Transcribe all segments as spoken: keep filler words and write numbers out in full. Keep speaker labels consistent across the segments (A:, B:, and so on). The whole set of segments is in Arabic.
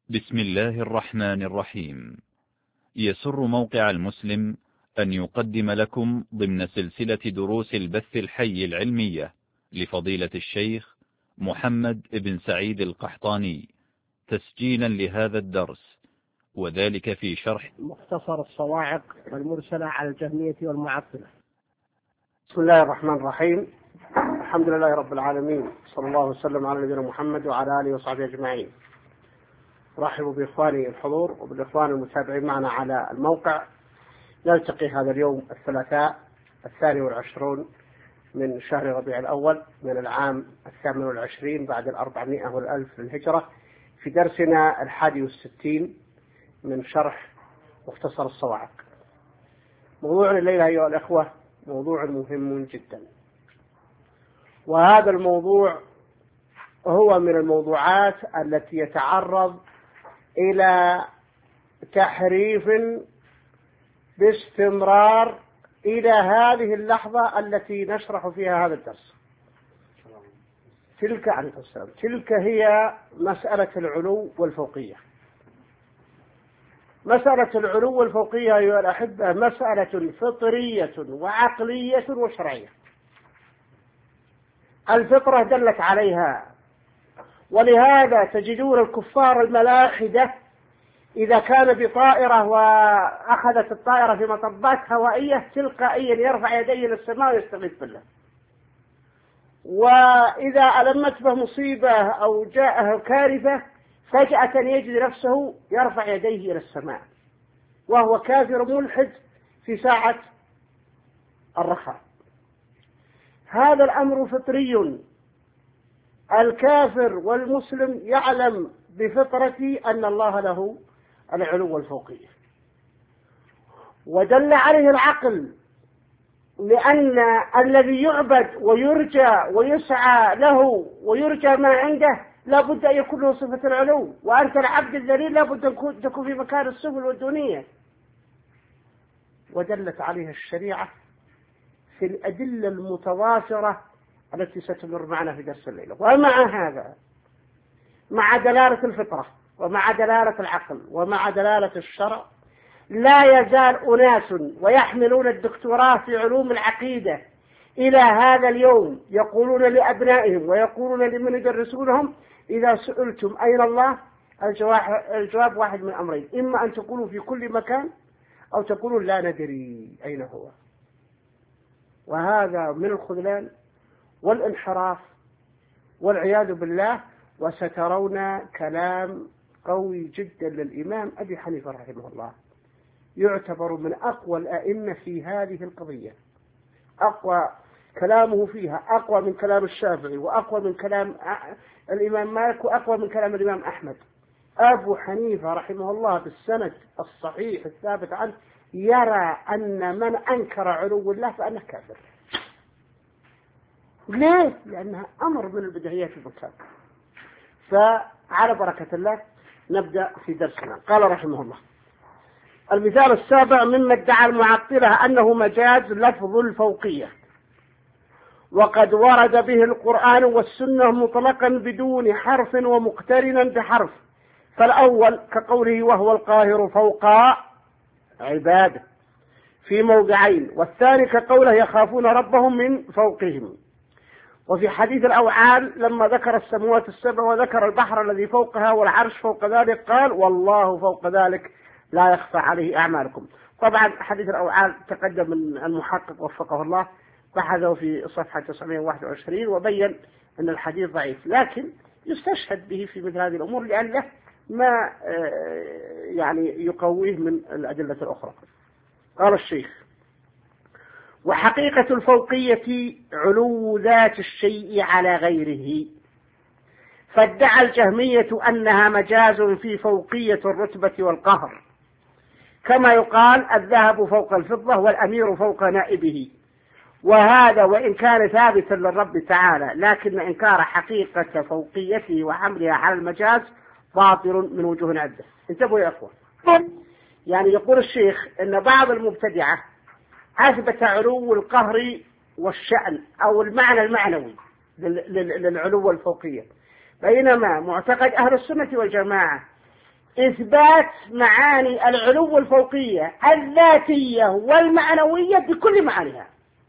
A: بسم الله الرحمن الرحيم. يسر موقع المسلم أن يقدم لكم ضمن سلسلة دروس البث الحي العلمية لفضيلة الشيخ محمد بن سعيد القحطاني تسجيلا لهذا الدرس، وذلك في شرح
B: مختصر الصواعق والمرسلة على الجهمية والمعطلة. بسم الله الرحمن الرحيم. الحمد لله رب العالمين، صلى الله وسلم على نبينا محمد وعلى آله وصحبه أجمعين. أرحب بإخواني الحضور وبالإخوان المتابعين معنا على الموقع. نلتقي هذا اليوم الثلاثاء الثاني والعشرون من شهر ربيع الأول من العام الثامن والعشرين بعد الأربعمائة والألف للهجرة في درسنا الحادي والستين من شرح مختصر الصواعق. موضوعنا الليلة أيها الأخوة موضوع مهم جدا، وهذا الموضوع هو من الموضوعات التي يتعرض إلى تحريف باستمرار إلى هذه اللحظة التي نشرح فيها هذا الدرس. تلك عليه السلام تلك هي مسألة العلو والفوقية. مسألة العلو والفوقية أيها الأحبة مسألة فطرية وعقلية وشرعية. الفطرة دلت عليها، ولهذا تجدون الكفار الملاحدة إذا كان بطائرة وأخذت الطائرة في مطبات هوائية تلقائيا يرفع يديه للسماء ويستغيث بالله، وإذا ألمت به مصيبة أو جاءه كارثة فجأة يجد نفسه يرفع يديه إلى السماء وهو كافر ملحد في ساعة الرخاء. هذا الأمر فطري. الكافر والمسلم يعلم بفطرته أن الله له العلو والفوقية، ودل عليه العقل، لأن الذي يعبد ويرجى ويسعى له ويرجى ما عنده لا بد أن يكون له صفة العلو، وأنت العبد الذليل لا بد أن تكون في مكان السفل والدنيا. ودلت عليها الشريعة في الأدلة المتوافرة التي ستمر معنا في درس الليلة. ومع هذا، مع دلالة الفطرة ومع دلالة العقل ومع دلالة الشرع، لا يزال أناس ويحملون الدكتوراه في علوم العقيدة إلى هذا اليوم يقولون لأبنائهم ويقولون لمن يدرسونهم: إذا سئلتم أين الله الجواب واحد من أمرين، إما أن تقولوا في كل مكان أو تقولوا لا ندري أين هو. وهذا من الخذلان والانحراف والعياذ بالله. وسترون كلام قوي جدا للإمام أبي حنيفة رحمه الله، يعتبر من أقوى الأئمة في هذه القضية. أقوى كلامه فيها أقوى من كلام الشافعي وأقوى من كلام الإمام مالك وأقوى من كلام الإمام أحمد. أبو حنيفة رحمه الله بالسند الصحيح الثابت عنه يرى أن من أنكر علو الله فأنه كافر. ليه؟ لأنها أمر من البديهيات المكان. فعلى بركة الله نبدأ في درسنا. قال رحمه الله: المثال السابع مما ادعى المعطلة أنه مجاز لفظ الفوقية، وقد ورد به القرآن والسنة مطلقا بدون حرف ومقترنا بحرف. فالأول كقوله: وهو القاهر فوق عباده، في موضعين، والثاني كقوله: يخافون ربهم من فوقهم. وفي حديث الأوعال لما ذكر السماوات السبع وذكر البحر الذي فوقها والعرش فوق ذلك قال: والله فوق ذلك لا يخفى عليه أعمالكم. طبعا حديث الأوعال تقدم من المحقق وفقه الله، بحثه في صفحة تسعمائة وواحد وعشرين وبين أن الحديث ضعيف، لكن يستشهد به في مثل هذه الأمور لأن له ما يعني يقويه من الأدلة الأخرى. قال الشيخ: وحقيقة الفوقية علو ذات الشيء على غيره. فادعى الجهمية أنها مجاز في فوقية الرتبة والقهر، كما يقال الذهب فوق الفضة والأمير فوق نائبه. وهذا وإن كان ثابتا للرب تعالى، لكن إنكار حقيقة فوقيته وحملها على المجاز باطل من وجوه عدة. انتبهوا يا أخوة. يعني يقول الشيخ أن بعض المبتدعة أثبت علو القهر والشأن أو المعنى المعنوي للعلو والفوقية، بينما معتقد أهل السنة والجماعة إثبات معاني العلو الفوقية الذاتية والمعنوية بكل معانيها.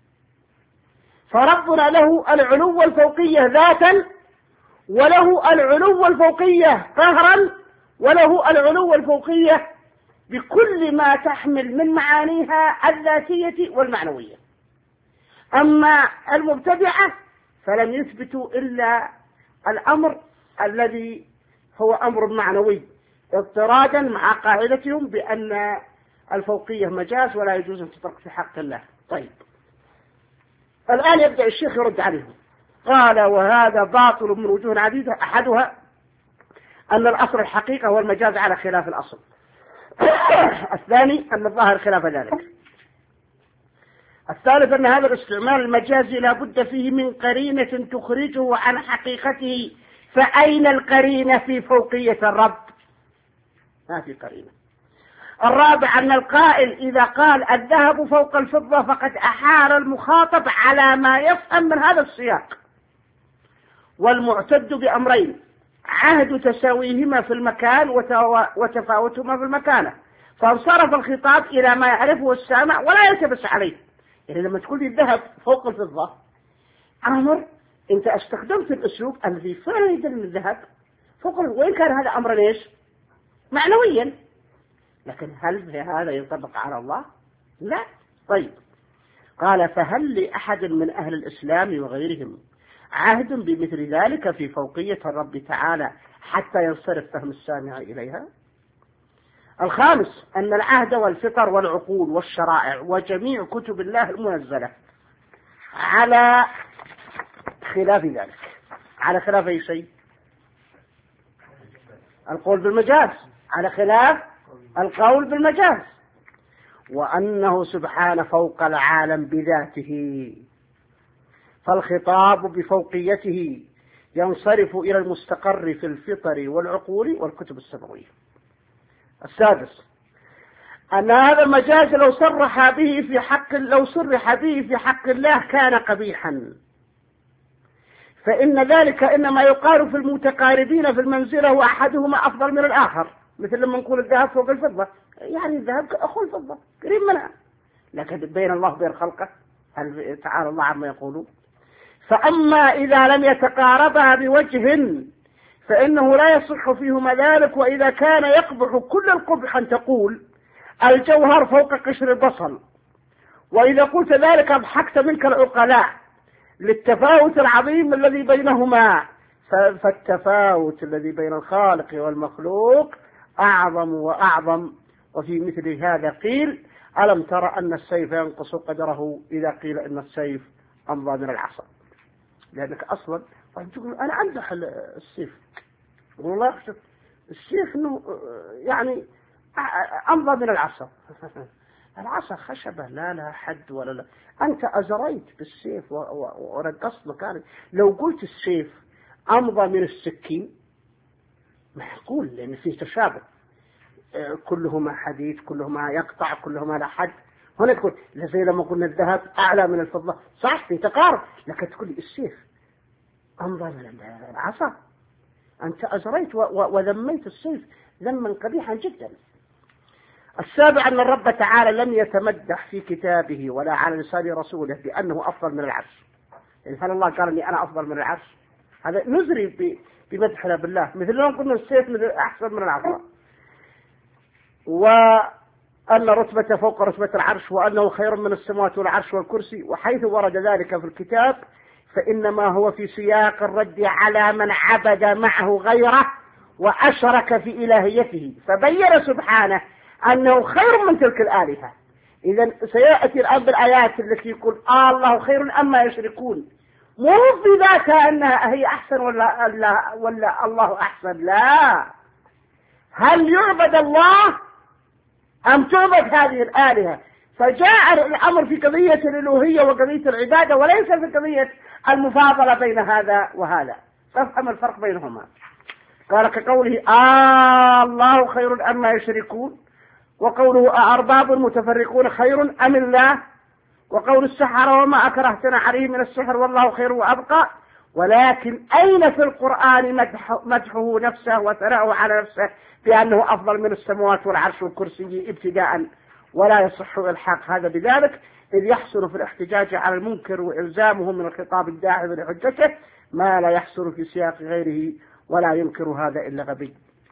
B: فربنا له العلو الفوقية ذاتا، وله العلو الفوقية قهرا، وله العلو الفوقية بكل ما تحمل من معانيها الذاتية والمعنوية. أما المبتدعة فلم يثبتوا إلا الأمر الذي هو أمر معنوي، اضطرادا مع قاعدتهم بأن الفوقية مجاز ولا يجوز أن تترك في حق الله. طيب، الآن يبدأ الشيخ يرد عليهم. قال: وهذا باطل من وجوه عديدة، أحدها أن الأصل الحقيقة والمجاز على خلاف الأصل. الثاني أن الظاهر خلاف ذلك. الثالث أن هذا الاستعمال المجازي لا بد فيه من قرينة تخرجه عن حقيقته، فأين القرينة في فوقية الرب؟ ما في قرينة. الرابع أن القائل إذا قال الذهب فوق الفضة فقد أحال المخاطب على ما يفهم من هذا السياق، والمعتد بأمرين: عهد تساويهما في المكان وتفاوتهما في المكانة، فانصرف الخطاب إلى ما يعرفه السامع ولا يلتبس عليه. يعني لما تقول لي الذهب فوق الفضة، أمر أنت استخدمت الأسلوب الذي فعلا يدل الذهب فوق، وإن كان هذا أمر ليش معنويا، لكن هل هذا ينطبق على الله؟ لا. طيب، قال: فهل لأحد من أهل الإسلام وغيرهم عهد بمثل ذلك في فوقية الرب تعالى حتى ينصرف فهم السامع إليها؟ الخامس أن العهد والفطر والعقول والشرائع وجميع كتب الله المنزلة على خلاف ذلك. على خلاف أي شيء؟ القول بالمجاز، على خلاف القول بالمجاز. وأنه سبحانه فوق العالم بذاته، فالخطاب بفوقيته ينصرف إلى المستقر في الفطر والعقول والكتب السماوية. السادس أن هذا المجاز لو صرح به في حق لو صرح به في حق الله كان قبيحا، فإن ذلك إنما يقال في المتقاربين في المنزلة وأحدهما أفضل من الآخر، مثل لما نقول الذهب فوق الفضة، يعني الذهب أخو الفضة قريب منها، لكن بين الله وبين خلقه هل تعالى الله عما يقولون. فأما إذا لم يتقاربا بوجه فإنه لا يصح فيهما ذلك، وإذا كان يقبح كل القبح أن تقول الجوهر فوق قشر البصل، وإذا قلت ذلك أضحكت منك العقلاء للتفاوت العظيم الذي بينهما، فالتفاوت الذي بين الخالق والمخلوق أعظم وأعظم. وفي مثل هذا قيل: ألم ترى أن السيف ينقص قدره إذا قيل إن السيف أمضى من العصا. لأنك أصلا تقول أنا أمدح السيف، والله أخشى السيف إنه يعني أمضى من العصا. العصا خشبة لا لها حد ولا لا، أنت أزريت بالسيف ورقصت مكانك. لو قلت السيف أمضى من السكين معقول، لأن فيه تشابه، كلهما حديد، كلهما يقطع، كلهما لا حد. هنا تقول زي لما قلنا الذهب أعلى من الفضة، صح في تقارب، لكن تقول السيف أمضى من العصا. أنت أزريت وذميت السيف ذما قبيحا جدا. السابع أن الرب تعالى لم يتمدح في كتابه ولا على لسان رسوله بأنه أفضل من العرش. يعني هل الله قال أني أنا أفضل من العرش؟ هذا نزري بمدحنا بالله، مثل لو قلنا السيف أحسن من العصا. وأن رتبة فوق رتبة العرش، وأنه خير من السماوات والعرش والكرسي. وحيث ورد ذلك في الكتاب فإنما هو في سياق الرد على من عبد معه غيره وأشرك في إلهيته، فبين سبحانه أنه خير من تلك الآلهة. إذن سيأتي الآن بالآيات التي يقول آه الله خير أما يشركون، مو في ذاك أنها هي أحسن ولا, ولا, ولا الله أحسن، لا، هل يعبد الله أم تعبد هذه الآلهة؟ فجاء الأمر في قضية الألوهية وقضية العبادة، وليس في قضية المفاضلة بين هذا وهذا. فافهم الفرق بينهما. قال كقوله آه الله خير أما يشركون، وقوله أأرباب متفرقون خير أم الله، وقول السحرة وما أكرهتنا عليه من السحر والله خير وأبقى، ولكن أين في القرآن مدح مدحه نفسه وثناؤه على نفسه بأنه أفضل من السماوات والعرش والكرسي ابتداء؟ ولا يصح إلحاق هذا بذلك، إذ يحصل في الاحتجاج على المنكر وإلزامه من الخطاب الداعم لحجته ما لا يحصل في سياق غيره، ولا ينكر هذا إلا غبي.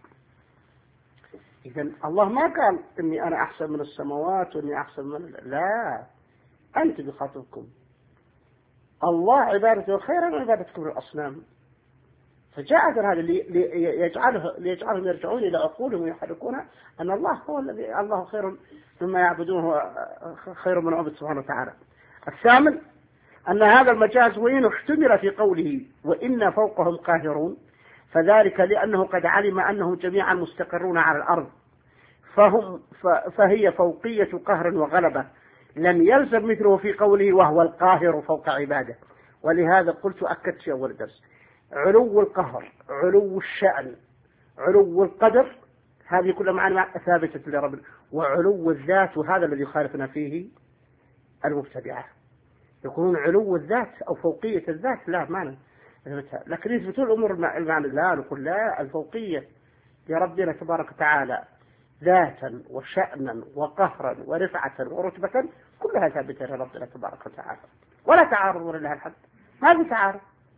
B: إذن الله ما قال إني أنا أحسن من السماوات وإني أحسن من، لا، أنت بخاطبكم. الله عبادته خيرا من عبادتكم الأصنام، فجاء هذا ليجعله ليجعلهم يرجعون إلى عقولهم ويحركونها أن الله هو الذي الله خير مما يعبدونه، خير من عبد سبحانه وتعالى. الثامن أن هذا المجاز وإن احتمل في قوله وإن فوقهم قاهرون، فذلك لأنه قد علم أنهم جميعا مستقرون على الأرض، فهم فهي فوقية قهر وغلبة، لم يلزم مثله في قوله وهو القاهر فوق عباده. ولهذا قلت أكدت في أول درس علو القهر، علو الشأن، علو القدر، هذه كلها معنا ثابتة لربنا. وعلو الذات، وهذا الذي يخالفنا فيه المبتدعة، يكون علو الذات أو فوقية الذات، لا ما نثبتها، لكن يثبتون الأمور المعنى، لا نقول لا، الفوقية لربنا تبارك وتعالى ذاتا وشأنا وقهرا ورفعة ورتبة كلها ثابتة لربنا تبارك وتعالى، ولا تعارض ولا لها الحد، ما في تعارض.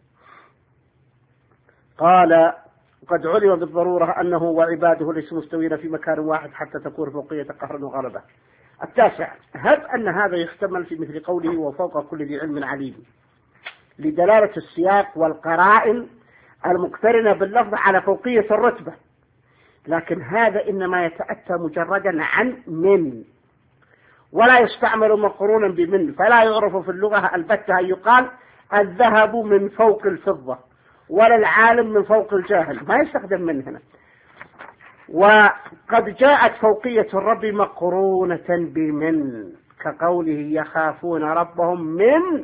B: قال قد علم بالضرورة أنه وعباده ليسوا مستوين في مكان واحد حتى تكون فوقية قهر وغلبة. التاسع هب أن هذا يحتمل في مثل قوله وفوق كل ذي علم عليم، لدلالة السياق والقرائن المقترنة باللفظ على فوقية الرتبة، لكن هذا إنما يتأتى مجردا عن من، ولا يستعمل مقرونا بمن، فلا يعرف في اللغة البتة أن يقال الذهب من فوق الفضة ولا العالم من فوق الجاهل، ما يستخدم من هنا. وقد جاءت فوقية الرب مقرونة بمن، كقوله يخافون ربهم من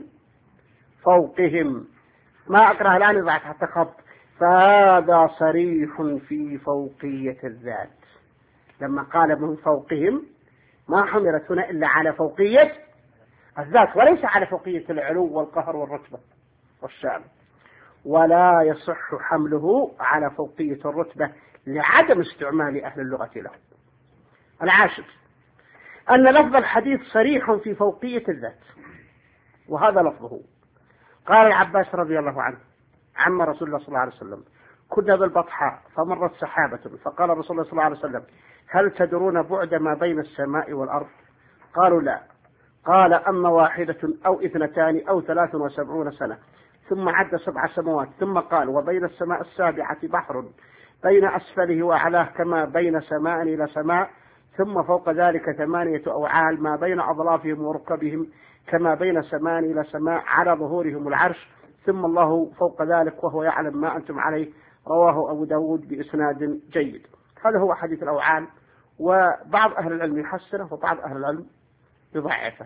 B: فوقهم، ما أقرأ الآن يضعت حتى خط، فهذا صريح في فوقية الذات. لما قال من فوقهم ما حملت هنا إلا على فوقية الذات، وليس على فوقية العلو والقهر والرتبة والشأن، ولا يصح حمله على فوقية الرتبة لعدم استعمال أهل اللغة له. العاشر أن لفظ الحديث صريح في فوقية الذات، وهذا لفظه. قال العباس رضي الله عنه عم رسول الله صلى الله عليه وسلم كنا بالبطحاء فمرت سحابة، فقال رسول الله صلى الله عليه وسلم هل تدرون بعد ما بين السماء والأرض؟ قالوا لا. قال أما واحدة أو اثنتان أو ثلاث وسبعون سنة، ثم عد سبع سماوات، ثم قال وبين السماء السابعة بحر بين أسفله وأعلاه كما بين سماء إلى سماء، ثم فوق ذلك ثمانية أوعال ما بين أضلافهم وركبهم كما بين سماء إلى سماء على ظهورهم العرش، ثم الله فوق ذلك وهو يعلم ما أنتم عليه. رواه أبو داود بإسناد جيد. هذا هو حديث الأوعال، وبعض أهل العلم يحسنه وبعض أهل العلم يضعفه.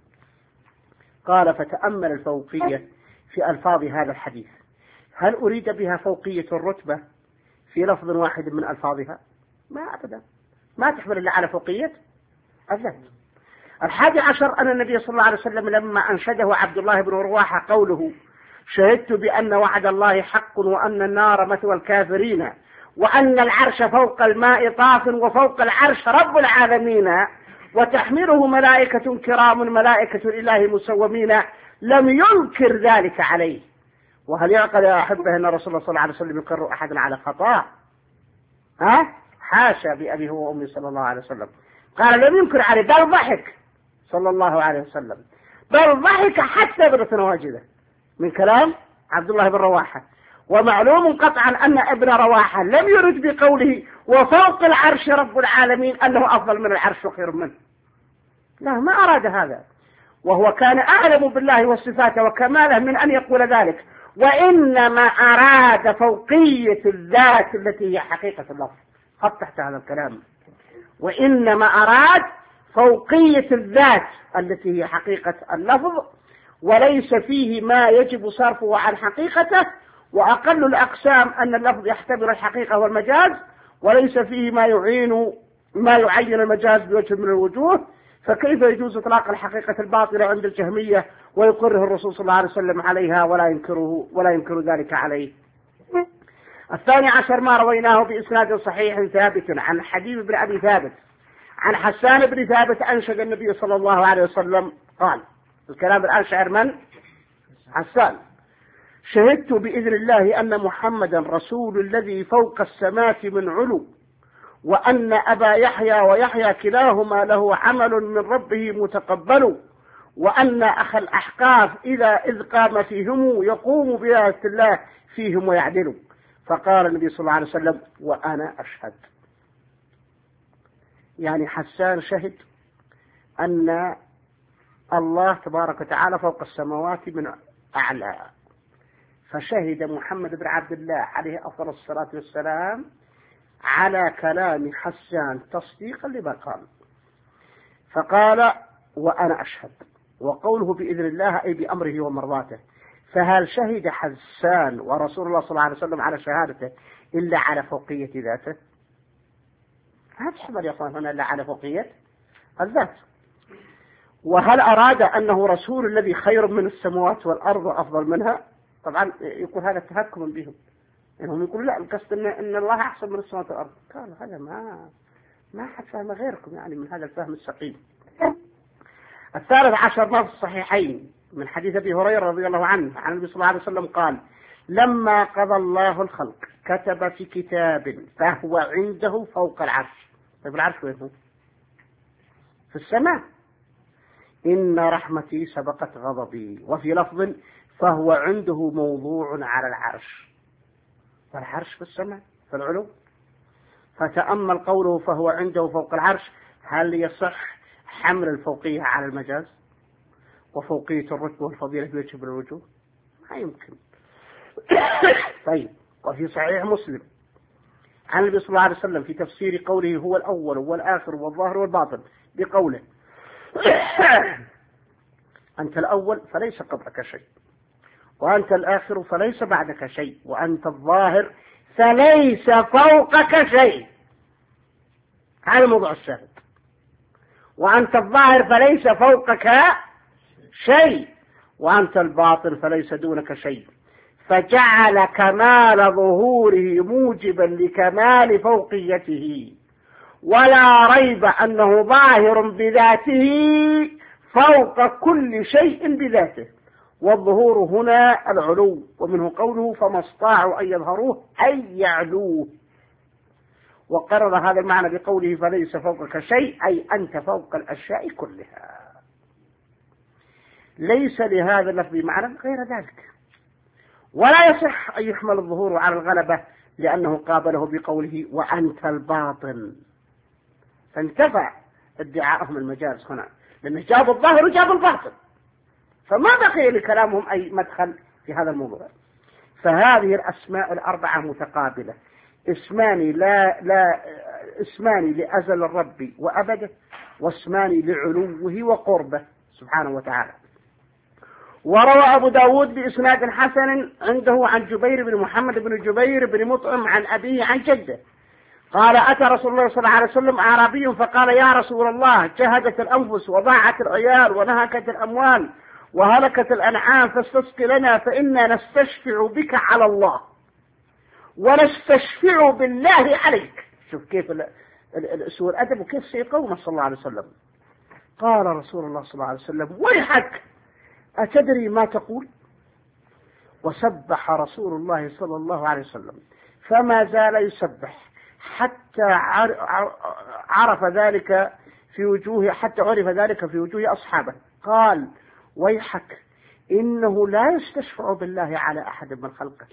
B: قال فتأمل الفوقية في ألفاظ هذا الحديث، هل أريد بها فوقية الرتبة في لفظ واحد من ألفاظها؟ ما أبدا، ما تحمل إلا على فوقية الذات. الحادي عشر أن النبي صلى الله عليه وسلم لما أنشده عبد الله بن رواحة قوله شهدت بأن وعد الله حق وأن النار مثوى الكافرين وأن العرش فوق الماء طاف وفوق العرش رب العالمين وتحمله ملائكة كرام ملائكة الإله مسومين، لم ينكر ذلك عليه. وهل يعقل يا أحبه أن رسول الله صلى الله عليه وسلم يقر أحدا على خطأ؟ ها؟ حاشا بأبيه وأمي صلى الله عليه وسلم. قال لم ينكر عليه، بل ضحك صلى الله عليه وسلم، بل ضحك حتى برة واجدة من كلام عبد الله بن رواحة. ومعلوم قطعا أن ابن رواحة لم يرد بقوله وفوق العرش رب العالمين أنه أفضل من العرش وخير منه، لا، ما أراد هذا، وهو كان أعلم بالله وصفاته وكماله من أن يقول ذلك، وإنما أراد فوقية الذات التي هي حقيقة اللفظ. خط تحت هذا الكلام، وإنما أراد فوقية الذات التي هي حقيقة اللفظ، وليس فيه ما يجب صرفه عن حقيقته. وأقل الأقسام أن اللفظ يحتمل الحقيقة والمجاز، وليس فيه ما يعين ما يعين المجاز بوجه من الوجوه، فكيف يجوز إطلاق الحقيقة الباطلة عند الجهمية ويقره الرسول صلى الله عليه وسلم عليها ولا ينكره ولا ينكر ذلك عليه. الثاني عشر ما رويناه بإسناد صحيح ثابت عن حبيب بن أبي ثابت عن حسان بن ثابت أنشد النبي صلى الله عليه وسلم قال، الكلام الآن شعر من؟ حسان: شهدت بإذن الله أن محمدا رسول الذي فوق السماء من علو، وأن أبا يحيى ويحيى كلاهما له عمل من ربه متقبل، وأن أخ الأحقاف إذا إذ قام فيهم يقوم بآية الله فيهم ويعدل. فقال النبي صلى الله عليه وسلم: وأنا أشهد. يعني حسان شهد أن الله تبارك وتعالى فوق السماوات من أعلى، فشهد محمد بن عبد الله عليه أفضل الصلاة والسلام على كلام حسان تصديقا لما قال، فقال: وأنا أشهد. وقوله بإذن الله أي بأمره ومرضاته. فهل شهد حسان ورسول الله صلى الله عليه وسلم على شهادته إلا على فوقية ذاته؟ ما تحمل يا أخوان هنا إلا على فوقية الذات. وهل أراد أنه رسول الذي خير من السماوات والأرض وأفضل منها؟ طبعا يقول هذا تهكما بهم، إنهم يقولوا لا، القصد إن, إن الله أحسن من السماوات والأرض. قال هذا ما ما حد فهم غيركم يعني من هذا الفهم السقيم. الثالث عشر ما في الصحيحين من حديث أبي هريرة رضي الله عنه عن النبي صلى الله عليه وسلم قال: لما قضى الله الخلق كتب في كتاب فهو عنده فوق العرش. طيب العرش وين هو؟ في السماء. إن رحمتي سبقت غضبي. وفي لفظ فهو عنده موضوع على العرش. فالعرش في السماء في العلو. فتأمل قوله فهو عنده فوق العرش، هل يصح حمل الفوقية على المجاز وفوقية الرتبة والفضيلة في وجه الوجوه؟ ما يمكن. طيب، وفي صحيح مسلم عن النبي صلى الله عليه وسلم في تفسير قوله هو الأول والآخر والظاهر والباطن بقوله: أنت الأول فليس قبلك شيء، وأنت الآخر فليس بعدك شيء، وأنت الظاهر فليس فوقك شيء. هذا موضوع الشاهد. وأنت الظاهر فليس فوقك شيء، وأنت الباطن فليس دونك شيء. فجعل كمال ظهوره موجبا لكمال فوقيته، ولا ريب أنه ظاهر بذاته فوق كل شيء بذاته. والظهور هنا العلو، ومنه قوله فما استطاعوا أن يظهروه أي يعلوه. وقرر هذا المعنى بقوله فليس فوقك شيء، أي أنت فوق الأشياء كلها. ليس لهذا اللفظ معنى غير ذلك. ولا يصح أن يحمل الظهور على الغلبة، لأنه قابله بقوله وأنت الباطن، فانتفع ادعاءهم المجاز هنا، لأنه جاب الظاهر وجاب الباطن، فما بقي لكلامهم أي مدخل في هذا الموضوع. فهذه الأسماء الأربعة متقابلة، اسمان لا لا اسمان لأزل الرب وأبده، واسمان لعلوه وقربه سبحانه وتعالى. وروى أبو داود بإسناد حسن عنده عن جبير بن محمد بن جبير بن مطعم عن أبيه عن جده قال: أتى رسول الله صلى الله عليه وسلم أعرابي فقال: يا رسول الله، جهدت الأنفس وضاعت العيال ونهكت الأموال وهلكت الأنعام، فاستسق لنا فإنا نستشفع بك على الله ونستشفع بالله عليك. شوف كيف سوء الأدب وكيف سيقوم صلى الله عليه وسلم. قال رسول الله صلى الله عليه وسلم: ويحك، أتدري ما تقول؟ وسبح رسول الله صلى الله عليه وسلم، فما زال يسبح حتى عرف ذلك في وجوه حتى عرف ذلك في وجوه أصحابه. قال: ويحك، إنه لا يستشفع بالله على أحد من خلقه.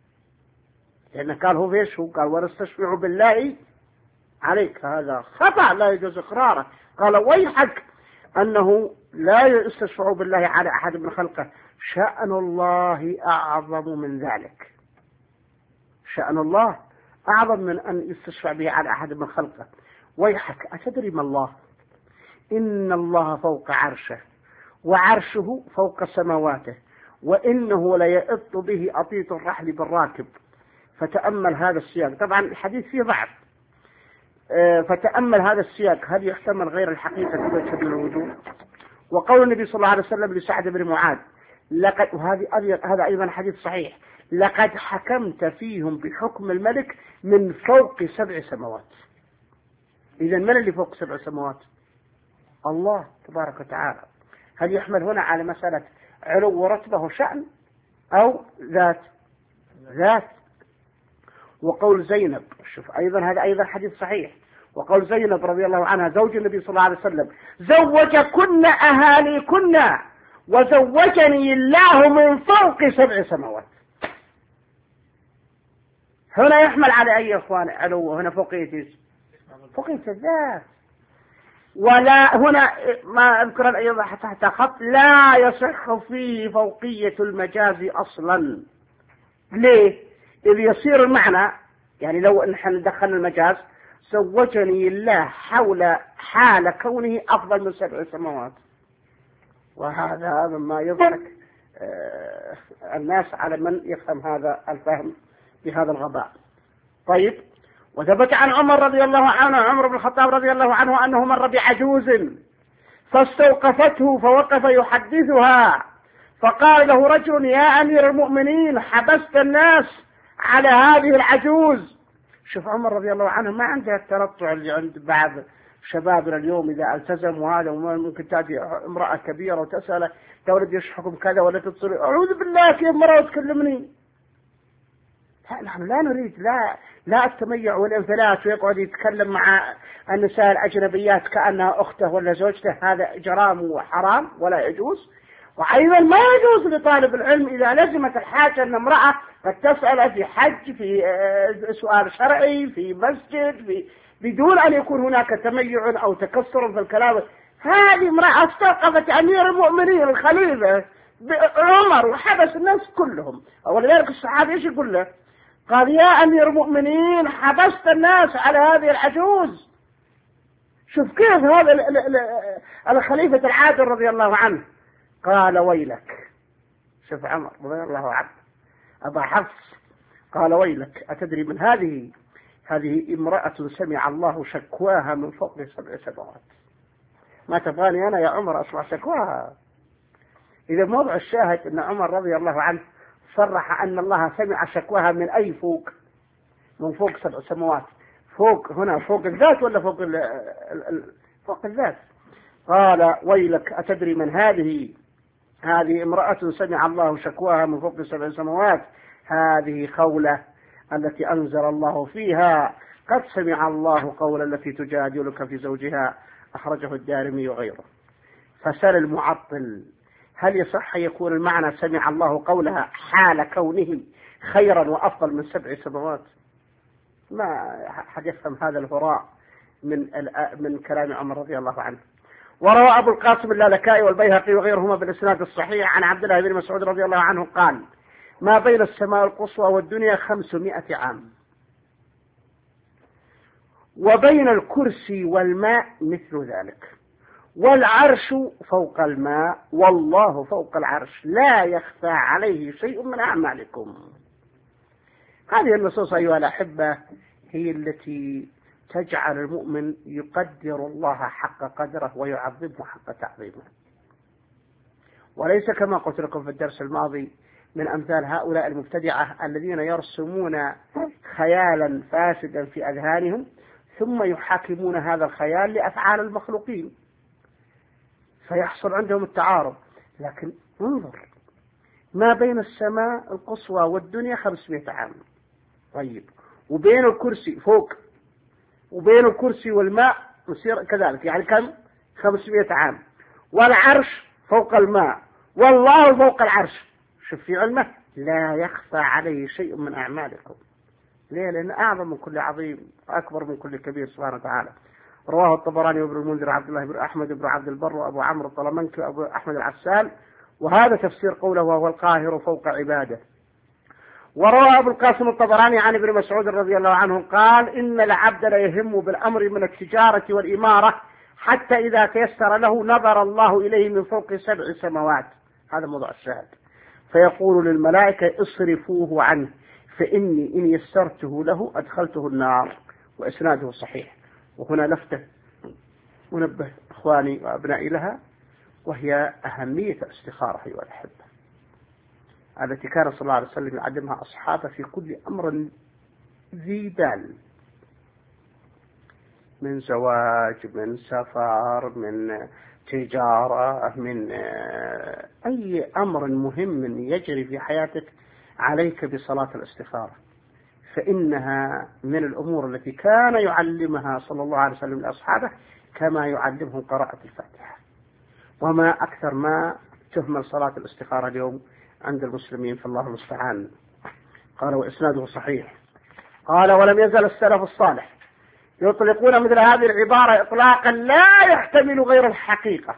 B: لأن قال هو فيش هو قال ونستشفع بالله عليك، هذا خطأ لا يجوز إقراره. قال: ويحك، أنه لا يستشفع بالله على أحد من خلقه، شأن الله أعظم من ذلك. شأن الله أعظم من أن يستشفع به على أحد من خلقه. ويحك، أتدري ما الله؟ إن الله فوق عرشه، وعرشه فوق سماواته، وإنه ليئط به أطيط الرحل بالراكب. فتأمل هذا السياق، طبعا الحديث فيه ضعف، فتأمل هذا السياق، هل يحتمل غير الحقيقة بوجه من الوجوه؟ وقول النبي صلى الله عليه وسلم لسعد بن معاذ لقد، وهذه هذا أيضا حديث صحيح، لقد حكمت فيهم بحكم الملك من فوق سبع سماوات. إذا من اللي فوق سبع سماوات؟ الله تبارك وتعالى. هل يحمل هنا على مسألة علو ورتبة وشأن أو ذات؟ ذات. وقول زينب، شوف أيضا هذا أيضا حديث صحيح، وقول زينب رضي الله عنها زوج النبي صلى الله عليه وسلم زوجكن أهاليكن وزوجني الله من فوق سبع سماوات. هنا يحمل على أي إخوان علو، هنا فوقية فوقية الذات. ولا هنا ما أذكر أيضا تحت خط لا يصح فيه فوقية المجاز أصلا. ليه؟ إذ يصير المعنى يعني لو نحن دخلنا المجاز زوجني الله حول حال كونه أفضل من سبع سماوات، وهذا مما يضحك الناس على من يفهم هذا الفهم بهذا الغباء. طيب، وثبت عن عمر رضي الله عنه، عمر بن الخطاب رضي الله عنه، أنه مر بعجوز فاستوقفته فوقف يحدثها، فقال له رجل يا أمير المؤمنين حبست الناس على هذه العجوز. شوف عمر رضي الله عنه ما عنده التنطع اللي عند بعض شبابنا اليوم، إذا التزم وهذا ممكن تأتي امرأة كبيرة وتسأله يا ولد ايش حكم كذا ولا تتصل أعوذ بالله كيف مرة تكلمني. لا، نحن لا نريد لا لا التميع والانفلات ويقعد يتكلم مع النساء الأجنبيات كأنها أخته ولا زوجته، هذا جرام وحرام ولا يجوز. وأيضا ما يجوز لطالب العلم إذا لزمت الحاجة أن امرأة قد تسأل في حج، في سؤال شرعي، في مسجد، في بدون أن يكون هناك تميع أو تكسر في الكلام، هذه امرأة استوقفت أمير المؤمنين الخليفة عمر وحبس الناس كلهم. ولذلك الصحابي ايش يقول له؟ قال يا أمير المؤمنين حبست الناس على هذه العجوز. شوف كيف هذا الخليفة العادل رضي الله عنه قال ويلك. شوف عمر رضي الله عنه أبا حفص قال ويلك أتدري من هذه؟ هذه امرأة سمع الله شكواها من فوق سبع سماوات. ما تبغاني أنا يا عمر أسمع شكواها؟ إذا موضع الشاهد أن عمر رضي الله عنه صرح أن الله سمع شكواها من أي فوق؟ من فوق سبع سماوات. فوق هنا فوق الذات ولا فوق ال ال فوق الذات؟ قال ويلك أتدري من هذه؟ هذه امرأة سمع الله شكواها من فوق سبع سماوات، هذه خولة التي أنزل الله فيها قد سمع الله قول التي تجادلك في زوجها، أخرجه الدارمي وغيره. فسأل المعطل هل يصح يكون المعنى سمع الله قولها حال كونه خيرا وأفضل من سبع سماوات؟ ما حد يفهم هذا الهراء من من كلام عمر رضي الله عنه. وروى أبو القاسم اللالكائي والبيهقي وغيرهما بالإسناد الصحيح عن عبد الله بن مسعود رضي الله عنه قال ما بين السماء القصوى والدنيا خمسمائة عام، وبين الكرسي والماء مثل ذلك، والعرش فوق الماء والله فوق العرش لا يخفى عليه شيء من أعمالكم. هذه النصوص أيها الأحبة هي التي تجعل المؤمن يقدر الله حق قدره ويعظمه حق تعظيمه، وليس كما قلت لكم في الدرس الماضي من أمثال هؤلاء المبتدعة الذين يرسمون خيالا فاسدا في أذهانهم ثم يحاكمون هذا الخيال لأفعال المخلوقين فيحصل عندهم التعارض. لكن انظر ما بين السماء القصوى والدنيا خمسمائة عام، طيب وبين الكرسي فوق وبين الكرسي والماء يصير كذلك، يعني كم؟ خمسمائة عام، والعرش فوق الماء والله فوق العرش. شوف في علمه لا يخفى عليه شيء من أعمالكم. ليه؟ لأن أعظم من كل عظيم وأكبر من كل كبير سبحانه وتعالى. رواه الطبراني وابن المنذر عبد الله بن أحمد بن عبد البر وأبو عمرو الطلمنكي وأبو أحمد العسال، وهذا تفسير قوله وهو القاهر فوق عباده. وروى أبو القاسم الطبراني عن ابن مسعود رضي الله عنه قال إن العبد لا يهم بالأمر من التجارة والإمارة حتى إذا تيسر له نظر الله إليه من فوق سبع سماوات. هذا موضوع الشاهد. فيقول للملائكة اصرفوه عنه فإني إن يسرته له أدخلته النار، وإسناده صحيح. وهنا لفتة ونبه إخواني وأبنائي لها، وهي أهمية الاستخارة أيها الأحبة، التي كان صلى الله عليه وسلم يعلمها أصحابه في كل أمر ذي بال، من زواج، من سفر، من تجارة، من أي أمر مهم يجري في حياتك عليك بصلاة الاستخارة، فإنها من الأمور التي كان يعلمها صلى الله عليه وسلم لأصحابه كما يعلمهم قراءة الفاتحة. وما أكثر ما تهمل صلاة الاستخارة اليوم عند المسلمين، فالله المستعان. قال وإسناده صحيح. قال ولم يزل السلف الصالح يطلقون مثل هذه العبارة إطلاقا لا يحتمل غير الحقيقة.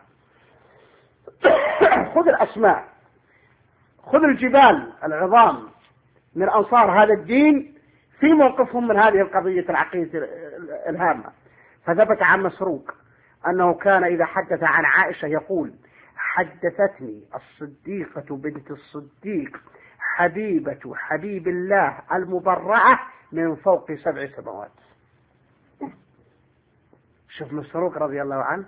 B: خذ الأسماء، خذ الجبال العظام من أنصار هذا الدين في موقفهم من هذه القضية العقيدة الهامة. فثبت عن مسروق أنه كان إذا حدث عن عائشة يقول حدثتني الصديقة بنت الصديق حبيبة حبيب الله المبرعة من فوق سبع سماوات. شوف مسروق رضي الله عنه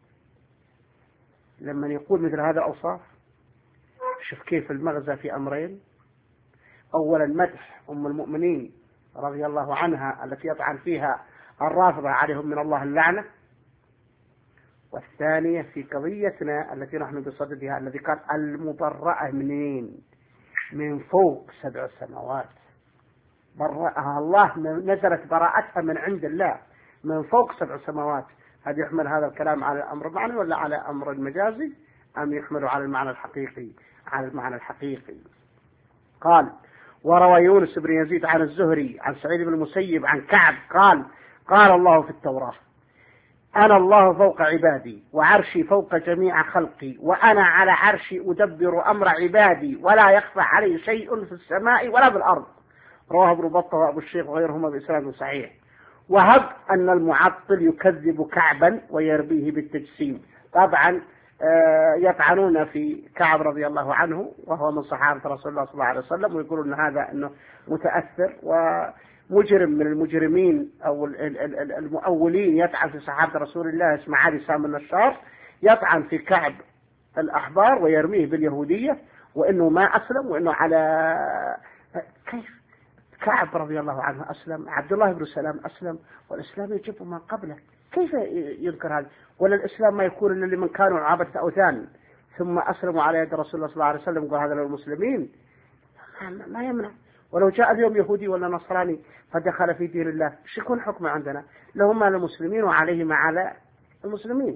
B: لما يقول مثل هذا الأوصاف، شوف كيف المغزى في أمرين: أولا مدح أم المؤمنين رضي الله عنها التي يطعن فيها الرافضة عليهم من الله اللعنة، والثانية في قضيتنا التي نحن بصددها الذي قال المبرأة منين؟ من فوق سبع سماوات، برأها الله، نزلت براءتها من عند الله من فوق سبع سماوات. هل يحمل هذا الكلام على الأمر المعنوي ولا على أمر المجازي، أم يحمل على المعنى الحقيقي؟ على المعنى الحقيقي. قال وروى يونس بن يزيد عن الزهري عن سعيد بن المسيب عن كعب قال قال الله في التوراة أنا الله فوق عبادي وعرشي فوق جميع خلقي وأنا على عرشي أدبر أمر عبادي ولا يخفى علي شيء في السماء ولا في الأرض. رواه ابن بطة وأبو الشيخ وغيرهما بإسناد صحيح. وهب أن المعطل يكذب كعبا ويربيه بالتجسيم. طبعا يطعنون في كعب رضي الله عنه وهو من صحابة رسول الله صلى الله عليه وسلم، ويقولون هذا أنه متأثر ومجرم من المجرمين أو المؤولين يطعن في صحابة رسول الله، اسمه علي سام النشار، يطعن في كعب الأحبار ويرميه باليهودية وإنه ما أسلم وإنه على كيف كعب رضي الله عنه أسلم، عبد الله بن سلام أسلم، والإسلام يجب ما قبله، كيف يذكر هذا؟ ولا الإسلام ما يكون إلا لمن كانوا عبدة أوثان ثم أسلموا على يد رسول الله صلى الله عليه وسلم وقال هذا للمسلمين؟ ما يمنع. ولو جاء اليوم يهودي ولا نصراني فدخل في دين الله، ايش يكون حكمه عندنا؟ له ما للمسلمين وعليه ما على المسلمين.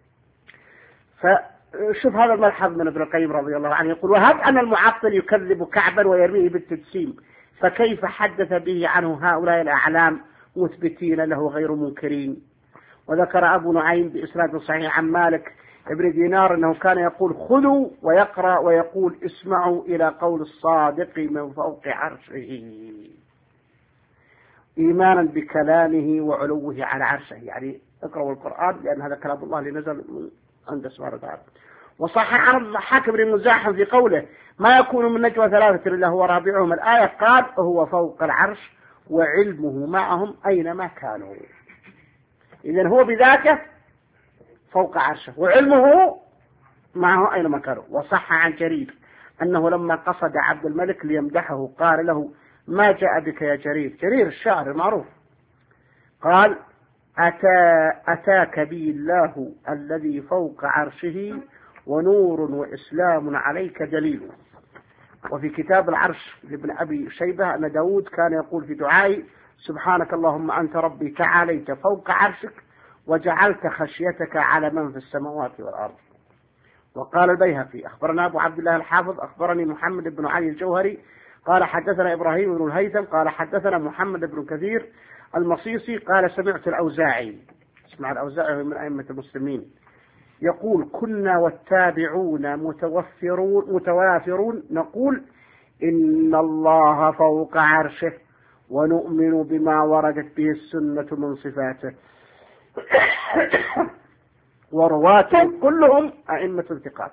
B: فشوف هذا الملحظ من ابن القيم رضي الله عنه يقول وهب أن المعطل يكذب كعبا ويرميه بالتجسيم، فكيف حدث به عنه هؤلاء الأعلام مثبتين له غير منكرين. وذكر أبو نعيم بإسناد صحيح عن مالك ابن دينار أنه كان يقول خذوا ويقرأ ويقول اسمعوا إلى قول الصادق من فوق عرشه، إيمانا بكلامه وعلوه على عرشه، يعني اقرأوا القرآن لأن هذا كلام الله اللي نزل عند سبحانه وتعالى. وصح عن الضحاك بن مزاحم في قوله ما يكون من نجوى ثلاثة إلا هو رابعهم الآية قال هو فوق العرش وعلمه معهم أينما كانوا. إذن هو بذاته فوق عرشه وعلمه معه أينما كانوا. وصح عن جرير أنه لما قصد عبد الملك ليمدحه قال له ما جاء بك يا جرير، جرير الشاعر المعروف، قال أتى أتاك بي الله الذي فوق عرشه ونور وإسلام عليك دليل. وفي كتاب العرش لابن أبي شيبة أن داود كان يقول في دعائي سبحانك اللهم أنت ربي تعاليت فوق عرشك وجعلت خشيتك على من في السماوات والأرض. وقال البيهقي أخبرنا أبو عبد الله الحافظ أخبرني محمد بن علي الجوهري قال حدثنا إبراهيم بن الهيثم قال حدثنا محمد بن كثير المصيصي قال سمعت الأوزاعي، اسمع الأوزاعي من أئمة المسلمين، يقول كنا والتابعون متوفرون متوافرون نقول إن الله فوق عرشه ونؤمن بما وردت به السنة من صفاته ورواته كلهم أئمة الثقات.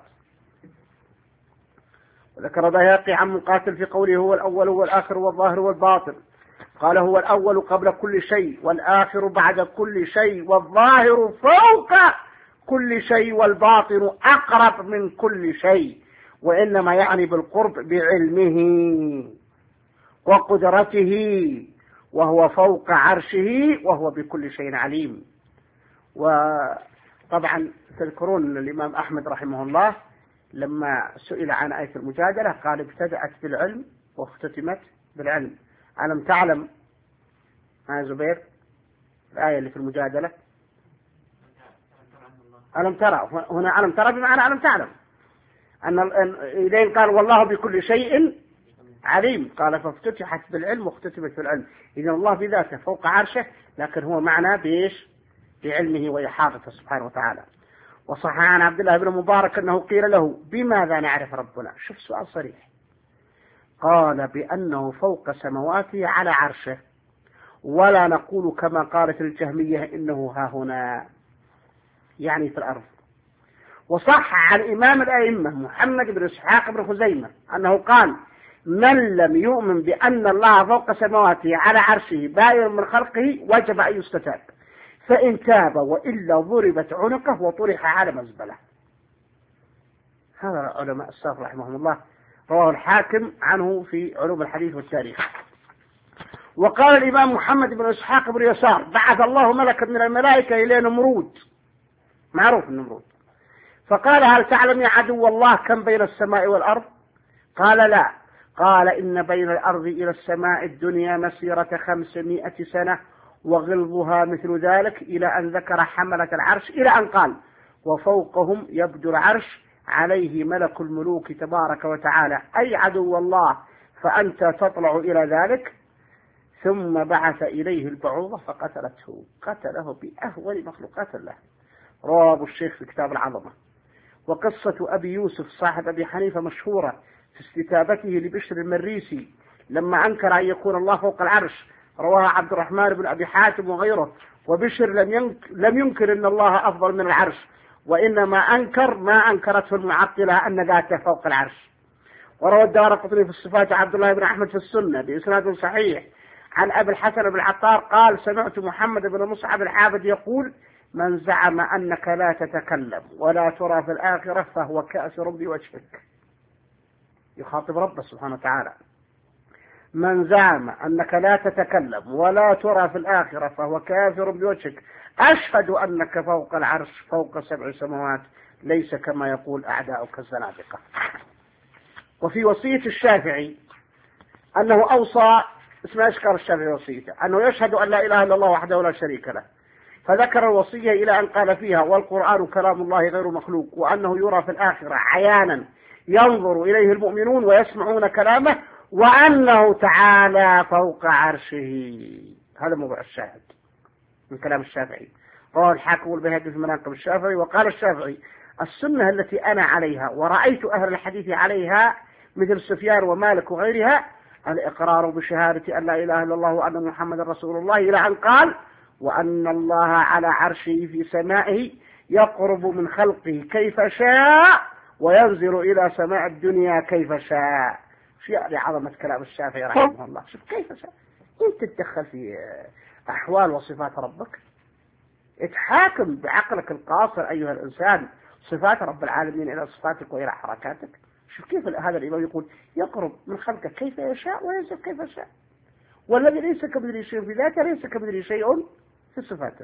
B: وذكر البيهقي عن مقاتل في قوله هو الأول والآخر والظاهر والباطن، قال هو الأول قبل كل شيء والآخر بعد كل شيء والظاهر فوق كل شيء والباطن أقرب من كل شيء، وإنما يعني بالقرب بعلمه وقدرته، وهو فوق عرشه وهو بكل شيء عليم. وطبعا تذكرون الإمام أحمد رحمه الله لما سئل عن آية المجادلة قال ابتدأت بالعلم واختتمت بالعلم. ألم تعلم يا زبير الآية اللي في المجادلة؟ ألم ترى، هنا ألم ترى بمعنى ألم تعلم، أن إليه قال والله بكل شيء عليم، قال فافتتحت بالعلم واختتمت بالعلم. إذن الله بذاته فوق عرشه، لكن هو معنى بإيش؟ بعلمه وإحاطته سبحانه وتعالى. وصح عن عبد الله بن مبارك أنه قيل له بماذا نعرف ربنا؟ شوف سؤال صريح، قال بأنه فوق سمواته على عرشه، ولا نقول كما قالت الجهمية إنه ها هنا، يعني في الأرض. وصح عن إمام الأئمة محمد بن إسحاق بن خزيمة أنه قال من لم يؤمن بأن الله فوق سمواته على عرشه بائن من خلقه وجب أن يستتاب، فإن تاب وإلا ضربت عنقه وطرح على مزبلة. هذا علماء السلف رحمهم الله، رواه الحاكم عنه في علوم الحديث والتاريخ. وقال الإمام محمد بن إسحاق بن يسار بعث الله ملكا من الملائكة إلى نمرود، معروف النمرود، فقال هل تعلم يا عدو الله كم بين السماء والأرض؟ قال لا. قال إن بين الأرض إلى السماء الدنيا مسيرة خمسمائة سنة وغلظها مثل ذلك، إلى أن ذكر حملة العرش إلى أن قال وفوقهم يبدو العرش عليه ملك الملوك تبارك وتعالى، أي عدو الله فأنت تطلع إلى ذلك. ثم بعث إليه البعوضة فقتلته، قتله بأهول مخلوقات الله. رواه الشيخ في كتاب العظمة. وقصة أبي يوسف صاحب أبي حنيفة مشهورة في استتابته لبشر المريسي لما أنكر أن يكون الله فوق العرش، رواها عبد الرحمن بن أبي حاتم وغيره. وبشر لم ينكر, لم ينكر أن الله أفضل من العرش، وإنما أنكر ما أنكرته المعطلة أن ذاته فوق العرش. وروى الدارقطني في الصفات عبد الله بن أحمد في السنة بإسناد صحيح عن أبي الحسن بن العطار قال سمعت محمد بن مصعب العابد يقول من زعم أنك لا تتكلم ولا ترى في الآخرة فهو كافر بوجهك، يخاطب ربه سبحانه وتعالى. من زعم أنك لا تتكلم ولا ترى في الآخرة فهو كافر بوجهك، أشهد أنك فوق العرش فوق سبع سماوات، ليس كما يقول أعداؤك الزنادقة. وفي وصية الشافعي أنه أوصى، اسمه أشكر الشافعي وصيته أنه يشهد أن لا إله إلا الله وحده لا شريك له، فذكر الوصية إلى أن قال فيها والقرآن كلام الله غير مخلوق، وأنه يرى في الآخرة عيانا ينظر إليه المؤمنون ويسمعون كلامه، وأنه تعالى فوق عرشه. هذا موضوع الشاهد من كلام الشافعي. رواه الحاكم والبيهقي في مناقب الشافعي. وقال الشافعي السنة التي أنا عليها ورأيت أهل الحديث عليها مثل سفيان ومالك وغيرها الإقرار بشهادة أن لا إله إلا الله وأن محمد رسول الله، إلى أن قال وأن الله على عرشه في سمائه يقرب من خلقه كيف شاء وينزل إلى سماء الدنيا كيف شاء. شو يعني عظمة كلام الشافعي رحمه الله؟ شوف كيف شاء. أنت تتدخل في أحوال وصفات ربك، اتحاكم بعقلك القاصر أيها الإنسان صفات رب العالمين إلى صفاتك وإلى حركاتك. شوف كيف هذا الإمام يقول يقرب من خلقه كيف يشاء وينزل كيف شاء، والذي ليس كمثله شيء في ذاته ليس كمثله شيء في صفاته.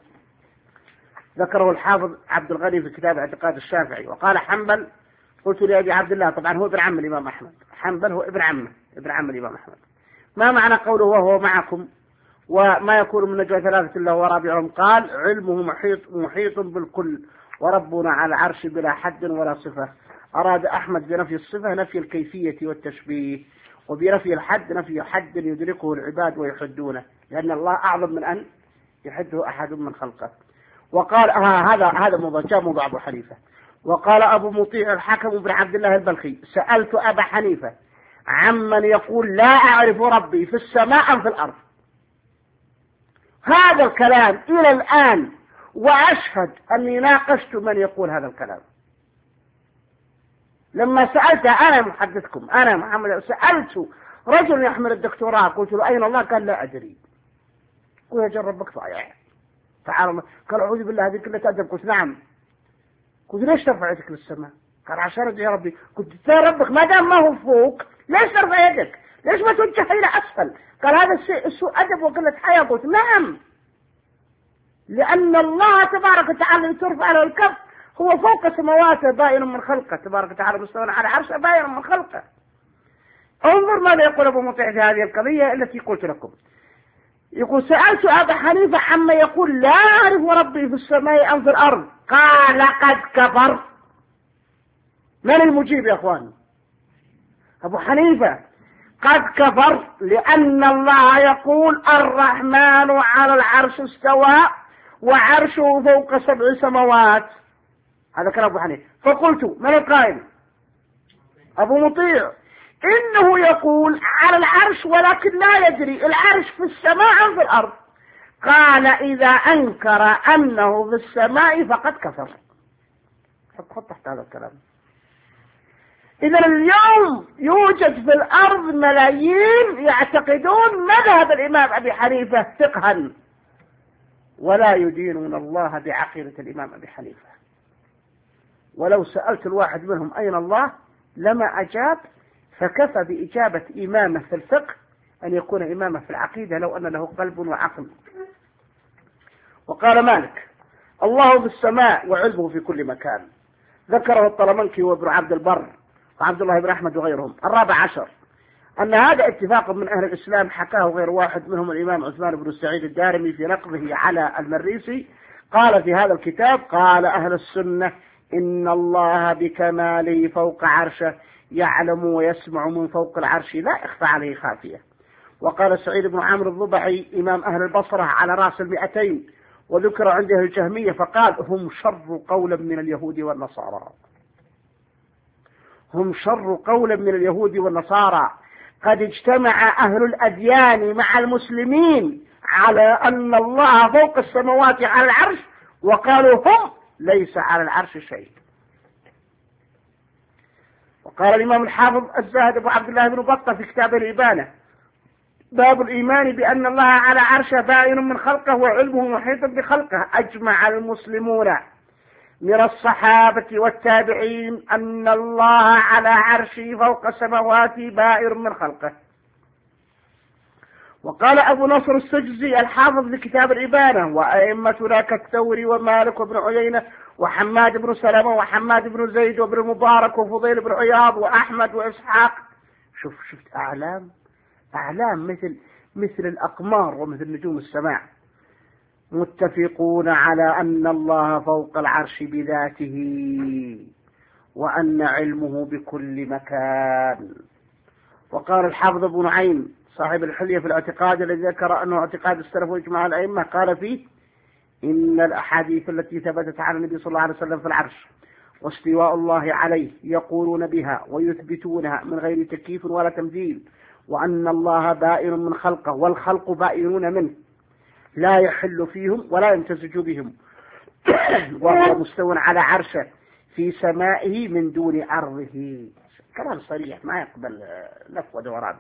B: ذكره الحافظ عبد الغني في كتاب اعتقاد الشافعي. وقال حنبل قلت لأبي عبد الله، طبعا هو ابن عم الإمام أحمد، حنبل هو ابن عمه ابن عم الإمام أحمد، ما معنى قوله وهو معكم وما يكون من نجوى ثلاثة إلا هو رابعهم؟ قال علمه محيط محيط بالكل وربنا على العرش بلا حد ولا صفة. أراد أحمد بنفي الصفة نفي الكيفية والتشبيه، وبنفي الحد نفي حد يدركه العباد ويحدونه، لأن الله أعظم من أن يحده أحد من خلقه. وقال آه هذا هذا موضوع جاء موضوع أبو حنيفة. وقال أبو مطيع الحكم بن عبد الله البلخي سألت أبا حنيفة عمن يقول لا أعرف ربي في السماء أم في الأرض. هذا الكلام إلى الآن، وأشهد أني ناقشت من يقول هذا الكلام. لما سألت أنا محدثكم أنا محمد سألت رجل يحمل الدكتوراه قلت له أين الله؟ قال لا أدري. قلت أجرب بك ضايع تعال. قال أعوذ بالله هذه كلها تأدب. قلت نعم. قلت ليش ترفع يدك للسماء؟ قال عشان ادعي ربي. قلت يا ربك ما دام ما هو فوق ليش ترفع يدك؟ ليش ما توجه الى اسفل؟ قال هذا سوء ادب وقله حياه. قلت نعم، لان الله تبارك وتعالى ترفع له الكف هو فوق سماواته باين من خلقه، تبارك وتعالى مستوى على عرشه باين من خلقه. انظر ماذا يقول ابو مطيع في هذه القضيه التي قلت لكم. يقول سألت أبا حنيفة عما يقول لا أعرف ربي في السماء أم في الأرض، قال قد كفر. من المجيب يا أخوان؟ أبو حنيفة. قد كفر لأن الله يقول الرحمن على العرش استوى وعرشه فوق سبع سماوات. هذا كلام أبو حنيفة. فقلت من القائل؟ أبو مطيع. إنه يقول على العرش ولكن لا يدري العرش في السماء أم في الأرض. قال إذا أنكر أنه في السماء فقد كفر. حط تحت هذا الكلام. إذا اليوم يوجد في الأرض ملايين يعتقدون مذهب الإمام أبي حنيفة فقها ولا يدينون الله بعقيدة الإمام أبي حنيفة. ولو سألت الواحد منهم أين الله لما أجاب، فكفى بإجابة إمامه في الفقه أن يكون إمامه في العقيدة لو أن له قلب وعقل. وقال مالك الله في السماء وعلمه في كل مكان. ذكره الطلمنكي وابن عبد البر وعبد الله بن أحمد وغيرهم. الرابع عشر أن هذا اتفاق من أهل الإسلام حكاه غير واحد منهم الإمام عثمان بن سعيد الدارمي في نقضه على المريسي. قال في هذا الكتاب قال أهل السنة إن الله بكماله فوق عرشه يعلم ويسمع من فوق العرش لا يخفى عليه خافية. وقال سعيد بن عامر الضبعي إمام أهل البصرة على رأس المئتين وذكر عنده الجهمية فقال هم شر قولا من اليهود والنصارى. هم شر قولا من اليهود والنصارى. قد اجتمع أهل الأديان مع المسلمين على أن الله فوق السماوات على العرش وقالوا هم ليس على العرش شيء. وقال الإمام الحافظ الزاهد أبو عبد الله بن بطة في كتاب الإبانة باب الإيمان بأن الله على عرشه باين من خلقه وعلمه محيط بخلقه. أجمع المسلمون من الصحابة والتابعين أن الله على عرشه فوق السماوات بائر من خلقه. وقال أبو نصر السجزي الحافظ لكتاب الإبانة وأئمتنا كالثوري ومالك وابن عيينة وحماد بن سلمة وحماد بن زيد وابن المبارك وفضيل بن عياض وأحمد وإسحاق. شوف شفت أعلام أعلام مثل مثل الأقمار ومثل نجوم السماء متفقون على أن الله فوق العرش بذاته وأن علمه بكل مكان. وقال الحافظ ابن نعيم صاحب الحلية في الاعتقاد الذي ذكر أنه اعتقاد السلف واجماع الأئمة قال فيه إن الأحاديث التي ثبتت على النبي صلى الله عليه وسلم في العرش واستواء الله عليه يقولون بها ويثبتونها من غير تكييف ولا تمثيل وأن الله بائن من خلقه والخلق بائنون منه لا يحل فيهم ولا يمتزج بهم وهو مستوى على عرشه في سمائه من دون أرضه. كلام صريح ما يقبل لف ودوران.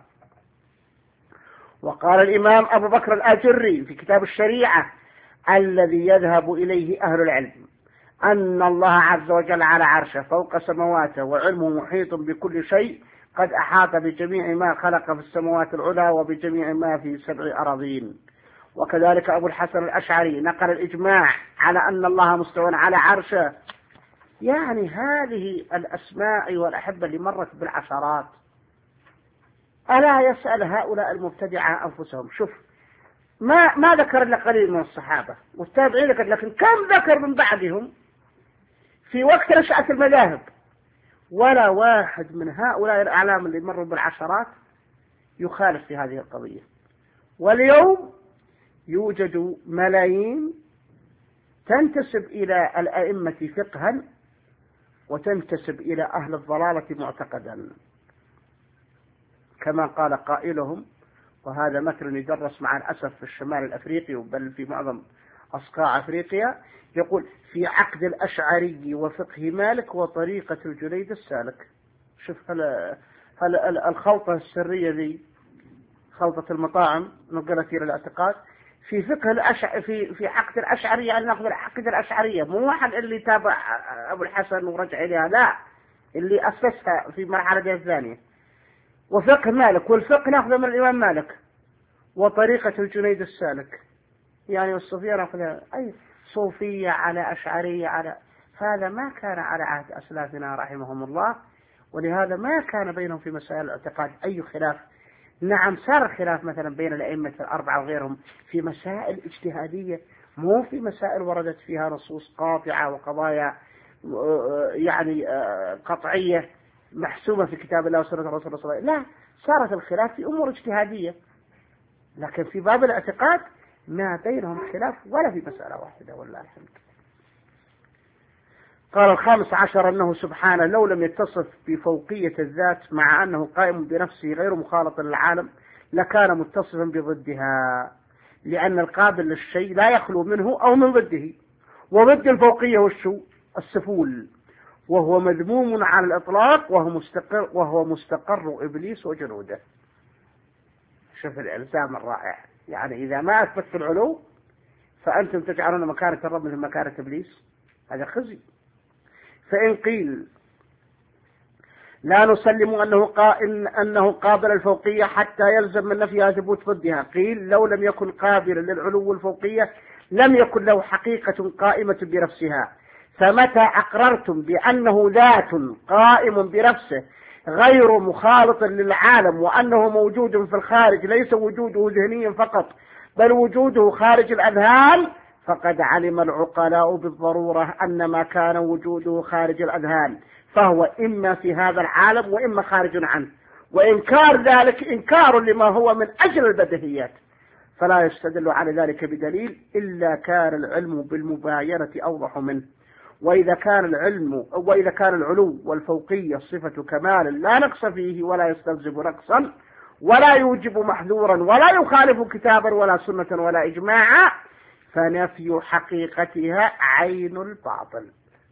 B: وقال الإمام أبو بكر الآجري في كتاب الشريعة الذي يذهب إليه أهل العلم أن الله عز وجل على عرشه فوق سماواته وعلمه محيط بكل شيء قد أحاط بجميع ما خلق في السماوات العلى وبجميع ما في سبع أراضين. وكذلك أبو الحسن الأشعري نقل الإجماع على أن الله مستوى على عرشه. يعني هذه الأسماء والأحبة اللي مرت بالعشرات ألا يسأل هؤلاء المبتدعة أنفسهم. شوف ما ما ذكر إلا قليل من الصحابة والتابعين ذكر، لكن كم ذكر من بعدهم في وقت نشأة المذاهب؟ ولا واحد من هؤلاء الأعلام اللي مروا بالعشرات يخالف في هذه القضية. واليوم يوجد ملايين تنتسب إلى الأئمة فقها وتنتسب إلى أهل الضلالة معتقدا كما قال قائلهم، وهذا مثل يدرس مع الأسف في الشمال الأفريقي بل في معظم أصقاع أفريقيا، يقول في عقد الأشعري وفقه مالك وطريقة الجنيد السالك. شوف هل, هل الخلطة السرية ذي خلطة المطاعم نقلت إلى الاعتقاد في فقه الأشع في في عقد الأشعرية أن نأخذ العقيدة الأشعرية، مو واحد اللي تابع أبو الحسن ورجع إليها، لا، اللي أسسها في مرحلة الثانية. وفقه مالك، والفقه نأخذه من الإمام مالك، وطريقة الجنيد السالك، يعني والصوفية نأخذها أي صوفية على أشعرية على، هذا ما كان على عهد أسلافنا رحمهم الله، ولهذا ما كان بينهم في مسائل الاعتقاد أي خلاف. نعم صار خلاف مثلا بين الأئمة الأربعة وغيرهم في مسائل اجتهادية، مو في مسائل وردت فيها نصوص قاطعة وقضايا يعني قطعية محسومة في كتاب الله وسنة الرسول صلى الله عليه وسلم، لا، صارت الخلاف في أمور اجتهادية، لكن في باب الاعتقاد ما بينهم خلاف ولا في مسألة واحدة والله الحمد. قال الخامس عشر أنه سبحانه لو لم يتصف بفوقية الذات مع أنه قائم بنفسه غير مخالط للعالم لكان متصفا بضدها، لأن القابل للشيء لا يخلو منه أو من ضده، وضد الفوقية والشو السفول، وهو مذموم على الإطلاق، وهو مستقر وهو مستقر إبليس وجنوده. شوف الإلزام الرائع، يعني إذا ما أثبت العلو فأنتم تجعلون مكانة الرب مثل مكانة إبليس، هذا خزي. فإن قيل لا نسلم أنه قائل أنه قابل الفوقية حتى يلزم من نفيها ثبوت ضدها، قيل لو لم يكن قابلا للعلو والفوقية لم يكن له حقيقة قائمة بنفسها، فمتى أقررتم بأنه ذات قائم بنفسه غير مخالط للعالم وأنه موجود في الخارج ليس وجوده ذهنيا فقط بل وجوده خارج الأذهان، فقد علم العقلاء بالضرورة أن ما كان وجوده خارج الأذهان فهو إما في هذا العالم وإما خارج عنه، وإنكار ذلك إنكار لما هو من أجل البديهيات، فلا يستدل على ذلك بدليل إلا كان العلم بالمباينة أوضح منه. وإذا كان العلم وإذا كان العلو والفوقية صفة كمال لا نقص فيه ولا يستلزم نقصا ولا يوجب محذورا ولا يخالف كتابا ولا سنة ولا إجماعا، فنفي حقيقتها عين الباطل.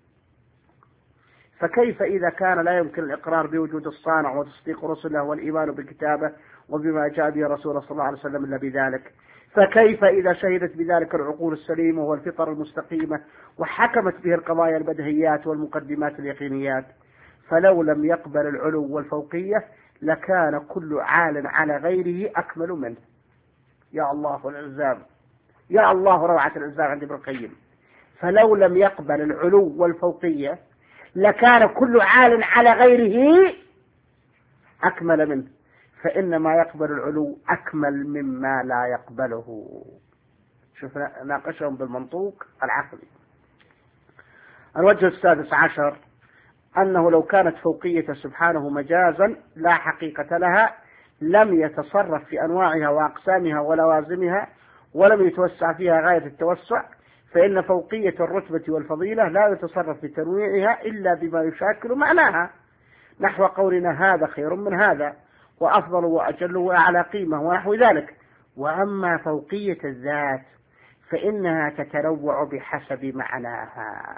B: فكيف إذا كان لا يمكن الإقرار بوجود الصانع وتصديق رسله والإيمان بكتابه وبما جاء به رسول صلى الله عليه وسلم إلا بذلك؟ فكيف إذا شهدت بذلك العقول السليمة والفطر المستقيمة وحكمت به القضايا البديهيات والمقدمات اليقينيات؟ فلو لم يقبل العلو والفوقية لكان كل عال على غيره أكمل منه. يا الله الإلزام، يا الله روعة الإلزام عند ابن القيم. فلو لم يقبل العلو والفوقية لكان كل عال على غيره أكمل منه، فإنما يقبل العلو أكمل مما لا يقبله. شوف ناقشهم بالمنطوق العقلي. الوجه السادس عشر أنه لو كانت فوقية سبحانه مجازا لا حقيقة لها لم يتصرف في أنواعها وأقسامها ولوازمها ولم يتوسع فيها غاية التوسع، فإن فوقية الرتبة والفضيلة لا يتصرف في تنويعها إلا بما يشاكل معناها، نحو قولنا هذا خير من هذا وأفضل وأجل وأعلى قيمة ونحو ذلك. وأما فوقية الذات فإنها تتنوع بحسب معناها،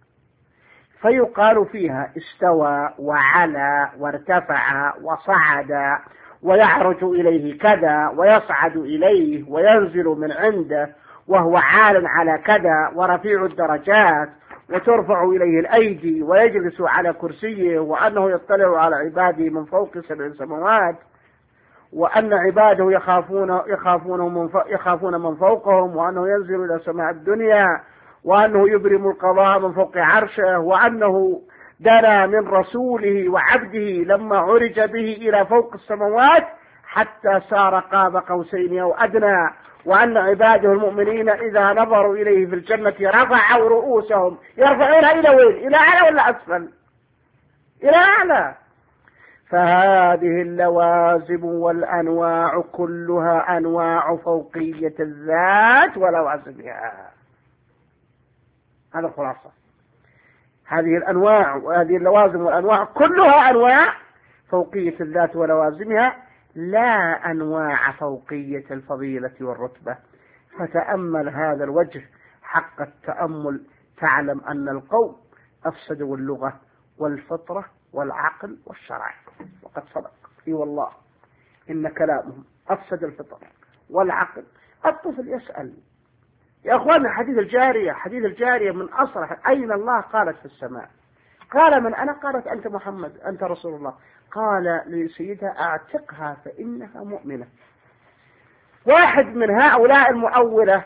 B: فيقال فيها استوى وعلى وارتفع وصعد ويعرج إليه كذا ويصعد إليه وينزل من عنده وهو عال على كذا ورفيع الدرجات وترفع إليه الأيدي ويجلس على كرسيه، وأنه يطلع على عباده من فوق سبع سماوات، وأن عباده يخافون يخافون من يخافون من فوقهم، وأنه ينزل إلى سماء الدنيا، وأنه يبرم القضاء من فوق عرشه، وأنه دنا من رسوله وعبده لما عرج به إلى فوق السماوات حتى صار قاب قوسين أو أدنى، وأن عباده المؤمنين إذا نظروا إليه في الجنة رفعوا رؤوسهم يرفعون إلى وين؟ إلى أعلى ولا أسفل؟ إلى أعلى. فهذه اللوازم والأنواع كلها أنواع فوقية الذات ولوازمها. هذا الخلاصة. هذه الأنواع وهذه اللوازم والأنواع كلها أنواع فوقية الذات ولوازمها، لا أنواع فوقية الفضيلة والرتبة. فتأمل هذا الوجه حق التأمل تعلم أن القوم أفسدوا اللغة والفطرة والعقل والشرع، وقد صدق. اي والله إن كلامهم أفسد الفطرة والعقل الطفل يسأل. يا أخوانا حديث الجارية حديث الجارية من أصرح، أين الله؟ قالت في السماء. قال من أنا؟ قالت أنت محمد، أنت رسول الله. قال لسيدها أعتقها فإنها مؤمنة. واحد من هؤلاء المؤولة،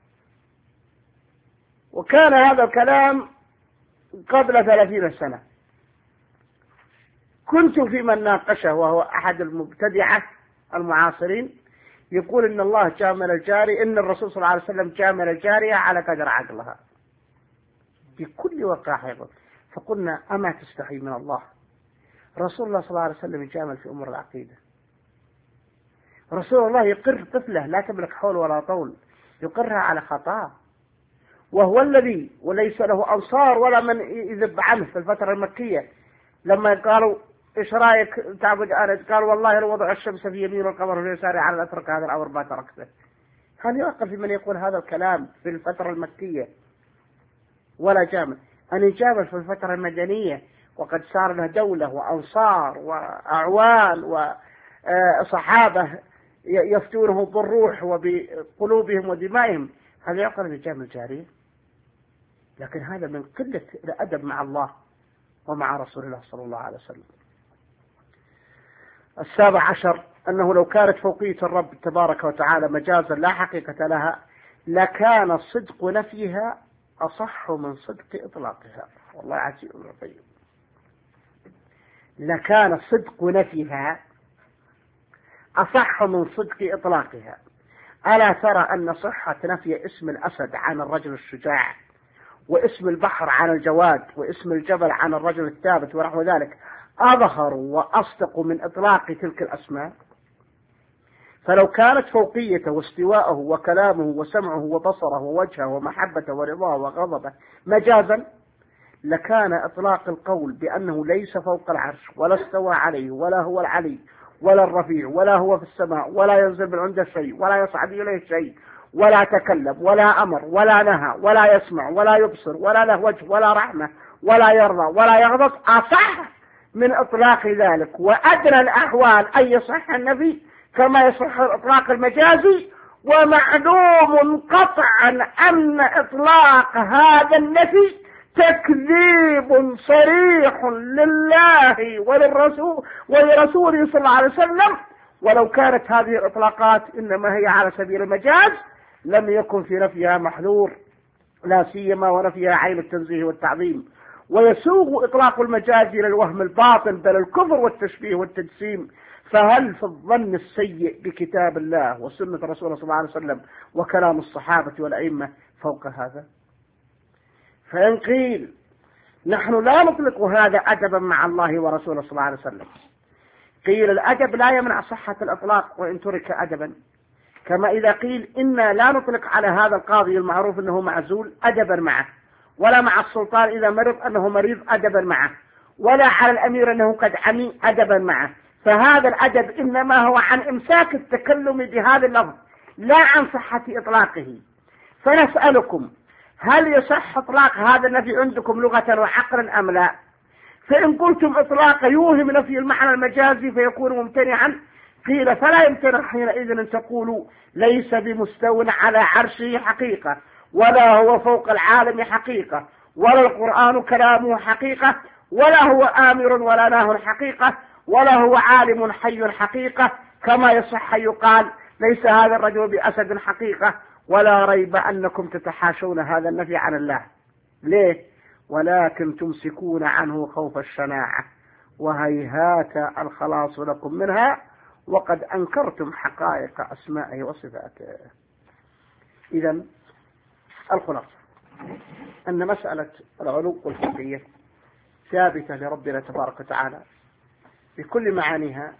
B: وكان هذا الكلام قبل ثلاثين سنة، كنت في من ناقشه وهو أحد المبتدعة المعاصرين، يقول إن الله جامل الجاري، إن الرسول صلى الله عليه وسلم جامل الجارية على قدر عقلها بكل وقاحة يقول. فقلنا أما تستحي من الله؟ رسول الله صلى الله عليه وسلم يجامل في أمور العقيدة. رسول الله يقر طفله لا تملك حول ولا طول، يقرها على خطأ، وهو الذي وليس له أنصار ولا من يذب عنه في الفترة المكية. لما قالوا إيش رأيك تعبد آلهة؟ قال والله لو وضع الشمس في يمين والقمر في يساري على لا أترك هذا الأمر ما تركته. هل يعقل في من يقول هذا الكلام في الفترة المكية ولا جامل؟ أن يجامل في الفترة المدنية وقد صار له دولة وأنصار وأعوان وصحابة يفتونه بالروح وبقلوبهم ودمائهم، هل يعقل أن يجامل جارية؟ لكن هذا من قلة الأدب مع الله ومع رسول الله صلى الله عليه وسلم. السابع عشر أنه لو كانت فوقية الرب تبارك وتعالى مجازا لا حقيقة لها لكان صدق نفيها أصح من صدق إطلاقها. والله عجيب طيب. لكان صدق نفيها أصح من صدق إطلاقها. ألا ترى أن صحة نفي اسم الأسد عن الرجل الشجاع، واسم البحر عن الجواد، واسم الجبل عن الرجل الثابت ونحو ذلك أظهر وأصدق من إطلاق تلك الأسماء؟ فلو كانت فوقيته واستواءه وكلامه وسمعه وبصره ووجهه ومحبته ورضاه وغضبه مجازا لكان إطلاق القول بأنه ليس فوق العرش ولا استوى عليه ولا هو العلي ولا الرفيع ولا هو في السماء ولا ينزل من عنده شيء ولا يصعد إليه شيء ولا تكلم ولا أمر ولا نهى ولا يسمع ولا يبصر ولا له وجه ولا رحمة ولا يرضى ولا يغضب أصح من إطلاق ذلك. وأدنى الأحوال أن يصح النبي كما يصح الإطلاق المجازي. ومعلوم قطعا أن إطلاق هذا النفي تكذيب صريح لله وللرسول ولرسوله صلى الله عليه وسلم. ولو كانت هذه الإطلاقات إنما هي على سبيل المجاز لم يكن في نفيها محذور، لا سيما ونفيها عين التنزيه والتعظيم. ويسوغ إطلاق المجاز إلى الوهم الباطن بل الكفر والتشبيه والتجسيم. فهل في الظن السيء بكتاب الله وسنة رسوله صلى الله عليه وسلم وكلام الصحابة والأئمة فوق هذا؟ فإن قيل نحن لا نطلق هذا أدبا مع الله ورسوله صلى الله عليه وسلم، قيل الأدب لا يمنع صحة الإطلاق وإن ترك أدبا، كما إذا قيل إنا لا نطلق على هذا القاضي المعروف أنه معزول أدبا معه، ولا مع السلطان إذا مرض أنه مريض أدبا معه، ولا على الأمير أنه قد عمي أدبا معه. فهذا الأدب إنما هو عن إمساك التكلم بهذا اللفظ لا عن صحة إطلاقه. فنسألكم هل يصح إطلاق هذا النفي عندكم لغة وعقلا أم لا؟ فإن قلتم إطلاق يوهم نفي المعنى المجازي فيكون ممتنعا، قيل فلا يمتنع حينئذ أن تقولوا ليس بمستو على عرشه حقيقة، ولا هو فوق العالم حقيقة، ولا القرآن كلامه حقيقة، ولا هو آمر ولا ناه حقيقة، ولا هو عالم حي حقيقة، كما يصح يقال ليس هذا الرجل بأسد حقيقة. ولا ريب أنكم تتحاشون هذا النفي عن الله. ليه؟ ولكن تمسكون عنه خوف الشناعة، وهيهات الخلاص لكم منها، وقد أنكرتم حقائق أسمائه وصفاته. إذن الخلاصة أن مسألة العلو والفوقية ثابتة لربنا تبارك وتعالى بكل معانيها.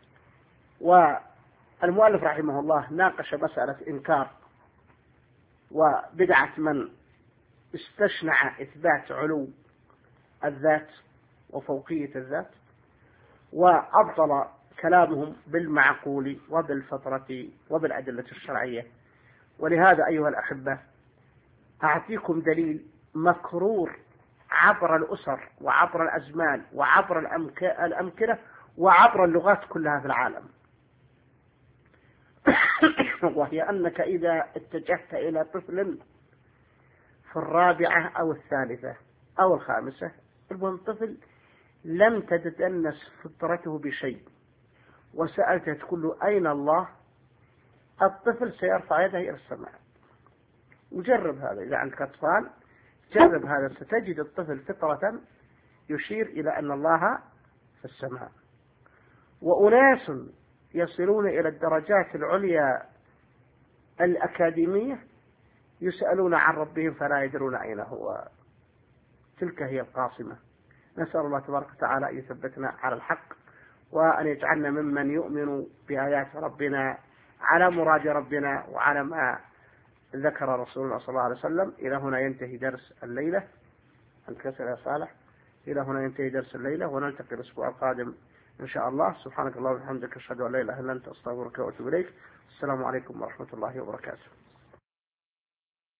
B: والمؤلف رحمه الله ناقش مسألة إنكار وبدعة من استشنع إثبات علو الذات وفوقية الذات، وأبطل كلامهم بالمعقول وبالفطرة وبالأدلة الشرعية. ولهذا أيها الأحبة أعطيكم دليل مكرور عبر الأسر وعبر الأزمان وعبر الأمكنة وعبر اللغات كلها في العالم. وهي أنك إذا اتجهت إلى طفل في الرابعة أو الثالثة أو الخامسة، المهم طفل لم تتدنس فطرته بشيء وسألته تقول له أين الله، الطفل سيرفع يده إلى السماء. وجرب هذا إذا عندك أطفال، جرب هذا، ستجد الطفل فطرة يشير إلى أن الله في السماء. وأناس يصلون إلى الدرجات العليا الأكاديمية يسألون عن ربهم فلا يدرون أين هو. تلك هي القاصمة. نسأل الله تبارك وتعالى أن يثبتنا على الحق، وأن يجعلنا ممن يؤمن بآيات ربنا على مراد ربنا وعلى ما ذكر رسولنا صلى الله عليه وسلم. إلى هنا ينتهي درس الليلة. أنت كسر يا صالح. إلى هنا ينتهي درس الليلة، ونلتقي الأسبوع القادم إن شاء الله. سبحانك اللهم وبحمدك، أشهد أن لا إله إلا أنت، أستغفرك وأتوب إليك. السلام عليكم ورحمة الله وبركاته.